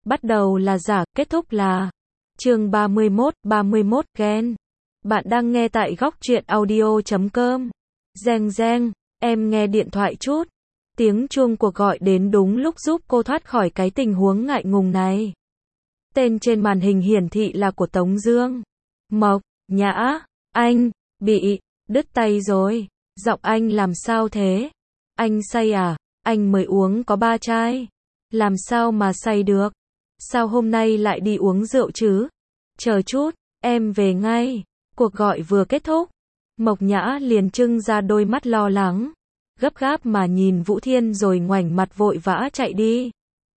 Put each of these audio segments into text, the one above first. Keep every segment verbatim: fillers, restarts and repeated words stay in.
Bắt đầu là giả, kết thúc là chương ba mươi mốt, ba mươi mốt ghen. Bạn đang nghe tại góc truyện audio chấm com. Reng reng, em nghe điện thoại chút. Tiếng chuông cuộc gọi đến đúng lúc giúp cô thoát khỏi cái tình huống ngại ngùng này. Tên trên màn hình hiển thị là của Tống Dương. Mộc Nhã, anh bị đứt tay rồi. Giọng anh làm sao thế? Anh say à? Anh mới uống có ba chai. Làm sao mà say được? Sao hôm nay lại đi uống rượu chứ? Chờ chút, em về ngay. Cuộc gọi vừa kết thúc, Mộc Nhã liền trưng ra đôi mắt lo lắng, gấp gáp mà nhìn Vũ Thiên rồi ngoảnh mặt vội vã chạy đi.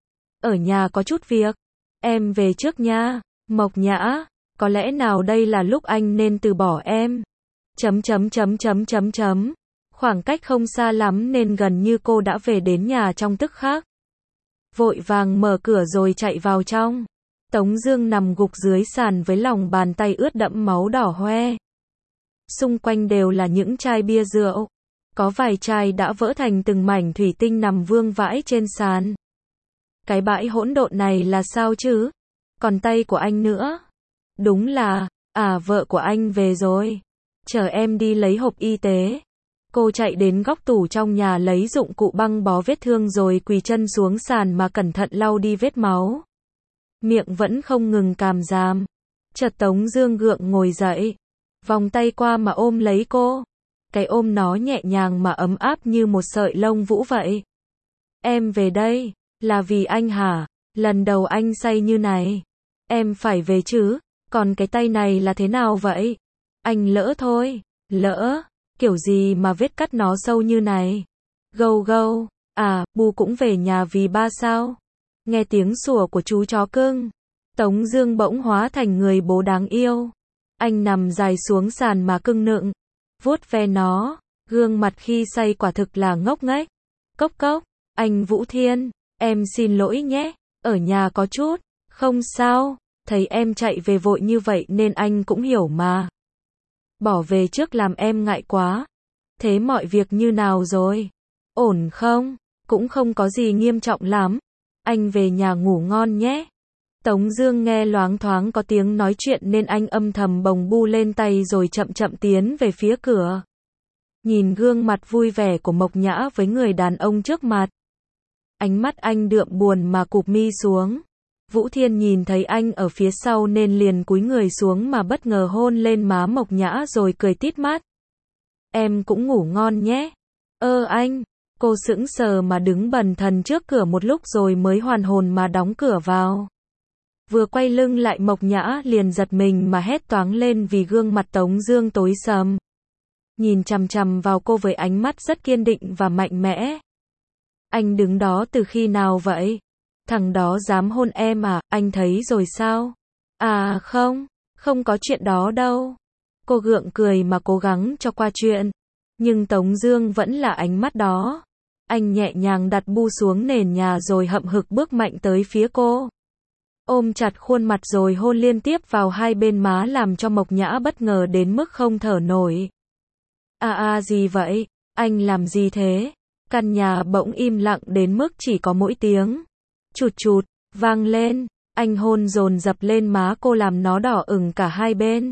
Ở nhà có chút việc, em về trước nha. Mộc Nhã, có lẽ nào đây là lúc anh nên từ bỏ em? Chấm chấm chấm chấm chấm chấm. Khoảng cách không xa lắm nên gần như cô đã về đến nhà trong tức khắc. Vội vàng mở cửa rồi chạy vào trong. Tống Dương nằm gục dưới sàn với lòng bàn tay ướt đẫm máu đỏ hoe. Xung quanh đều là những chai bia rượu. Có vài chai đã vỡ thành từng mảnh thủy tinh nằm vương vãi trên sàn. Cái bãi hỗn độn này là sao chứ? Còn tay của anh nữa. Đúng là, à vợ của anh về rồi. Chờ em đi lấy hộp y tế. Cô chạy đến góc tủ trong nhà lấy dụng cụ băng bó vết thương rồi quỳ chân xuống sàn mà cẩn thận lau đi vết máu. Miệng vẫn không ngừng càm ràm. Chợt Tống Dương gượng ngồi dậy, vòng tay qua mà ôm lấy cô. Cái ôm nó nhẹ nhàng mà ấm áp như một sợi lông vũ vậy. Em về đây, là vì anh hả? Lần đầu anh say như này. Em phải về chứ, còn cái tay này là thế nào vậy? Anh lỡ thôi, lỡ, kiểu gì mà vết cắt nó sâu như này? Gâu gâu, à, Bu cũng về nhà vì ba sao? Nghe tiếng sủa của chú chó cưng, Tống Dương bỗng hóa thành người bố đáng yêu. Anh nằm dài xuống sàn mà cưng nựng, vuốt ve nó, gương mặt khi say quả thực là ngốc nghếch. Cốc cốc, anh Vũ Thiên, em xin lỗi nhé, ở nhà có chút, không sao, thấy em chạy về vội như vậy nên anh cũng hiểu mà. Bỏ về trước làm em ngại quá. Thế mọi việc như nào rồi? Ổn không? Cũng không có gì nghiêm trọng lắm. Anh về nhà ngủ ngon nhé. Tống Dương nghe loáng thoáng có tiếng nói chuyện nên anh âm thầm bồng Bu lên tay rồi chậm chậm tiến về phía cửa. Nhìn gương mặt vui vẻ của Mộc Nhã với người đàn ông trước mặt, ánh mắt anh đượm buồn mà cụp mi xuống. Vũ Thiên nhìn thấy anh ở phía sau nên liền cúi người xuống mà bất ngờ hôn lên má Mộc Nhã rồi cười tít mắt. Em cũng ngủ ngon nhé. Ơ anh, cô sững sờ mà đứng bần thần trước cửa một lúc rồi mới hoàn hồn mà đóng cửa vào. Vừa quay lưng lại Mộc Nhã liền giật mình mà hét toáng lên vì gương mặt Tống Dương tối sầm. Nhìn chằm chằm vào cô với ánh mắt rất kiên định và mạnh mẽ. Anh đứng đó từ khi nào vậy? Thằng đó dám hôn em à, anh thấy rồi sao? À không, không có chuyện đó đâu. Cô gượng cười mà cố gắng cho qua chuyện. Nhưng Tống Dương vẫn là ánh mắt đó. Anh nhẹ nhàng đặt Bu xuống nền nhà rồi hậm hực bước mạnh tới phía cô. Ôm chặt khuôn mặt rồi hôn liên tiếp vào hai bên má làm cho Mộc Nhã bất ngờ đến mức không thở nổi. À à gì vậy? Anh làm gì thế? Căn nhà bỗng im lặng đến mức chỉ có mỗi tiếng chụt chụt vang lên. Anh hôn dồn dập lên má cô làm nó đỏ ửng cả hai bên.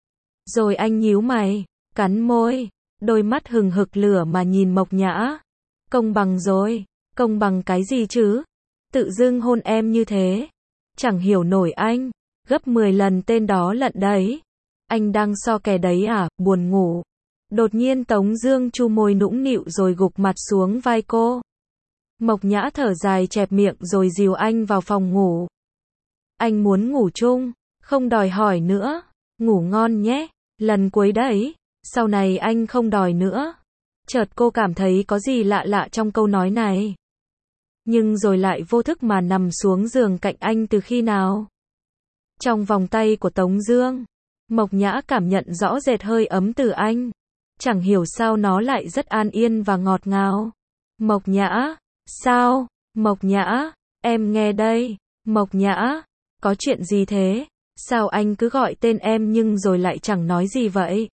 Rồi anh nhíu mày, cắn môi, đôi mắt hừng hực lửa mà nhìn Mộc Nhã. Công bằng rồi, công bằng cái gì chứ? Tự dưng hôn em như thế. Chẳng hiểu nổi anh, gấp mười lần tên đó lận đấy. Anh đang so kè đấy à, buồn ngủ. Đột nhiên Tống Dương chu môi nũng nịu rồi gục mặt xuống vai cô. Mộc Nhã thở dài chẹp miệng rồi dìu anh vào phòng ngủ. Anh muốn ngủ chung, không đòi hỏi nữa. Ngủ ngon nhé, lần cuối đấy, sau này anh không đòi nữa. Chợt cô cảm thấy có gì lạ lạ trong câu nói này. Nhưng rồi lại vô thức mà nằm xuống giường cạnh anh từ khi nào. Trong vòng tay của Tống Dương, Mộc Nhã cảm nhận rõ rệt hơi ấm từ anh. Chẳng hiểu sao nó lại rất an yên và ngọt ngào. Mộc Nhã, sao? Mộc Nhã, em nghe đây. Mộc Nhã, có chuyện gì thế? Sao anh cứ gọi tên em nhưng rồi lại chẳng nói gì vậy?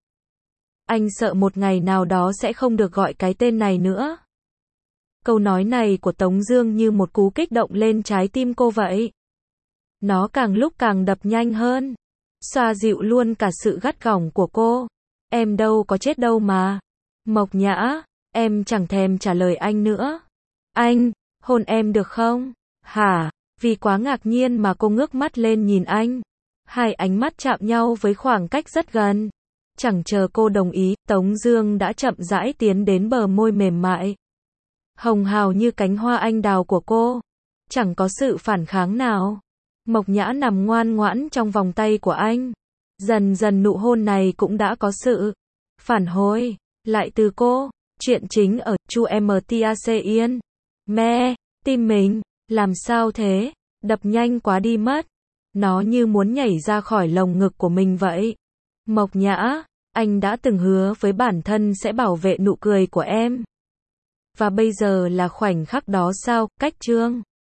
Anh sợ một ngày nào đó sẽ không được gọi cái tên này nữa. Câu nói này của Tống Dương như một cú kích động lên trái tim cô vậy. Nó càng lúc càng đập nhanh hơn. Xoa dịu luôn cả sự gắt gỏng của cô. Em đâu có chết đâu mà. Mộc Nhã, em chẳng thèm trả lời anh nữa. Anh, hôn em được không? Hả? Vì quá ngạc nhiên mà cô ngước mắt lên nhìn anh. Hai ánh mắt chạm nhau với khoảng cách rất gần. Chẳng chờ cô đồng ý, Tống Dương đã chậm rãi tiến đến bờ môi mềm mại, hồng hào như cánh hoa anh đào của cô. Chẳng có sự phản kháng nào. Mộc Nhã nằm ngoan ngoãn trong vòng tay của anh. Dần dần nụ hôn này cũng đã có sự phản hồi lại từ cô. Chuyện chính ở Chu em tê a xê Yên. Mẹ, tim mình, làm sao thế? Đập nhanh quá đi mất. Nó như muốn nhảy ra khỏi lồng ngực của mình vậy. Mộc Nhã, anh đã từng hứa với bản thân sẽ bảo vệ nụ cười của em. Và bây giờ là khoảnh khắc đó sao? Cách chương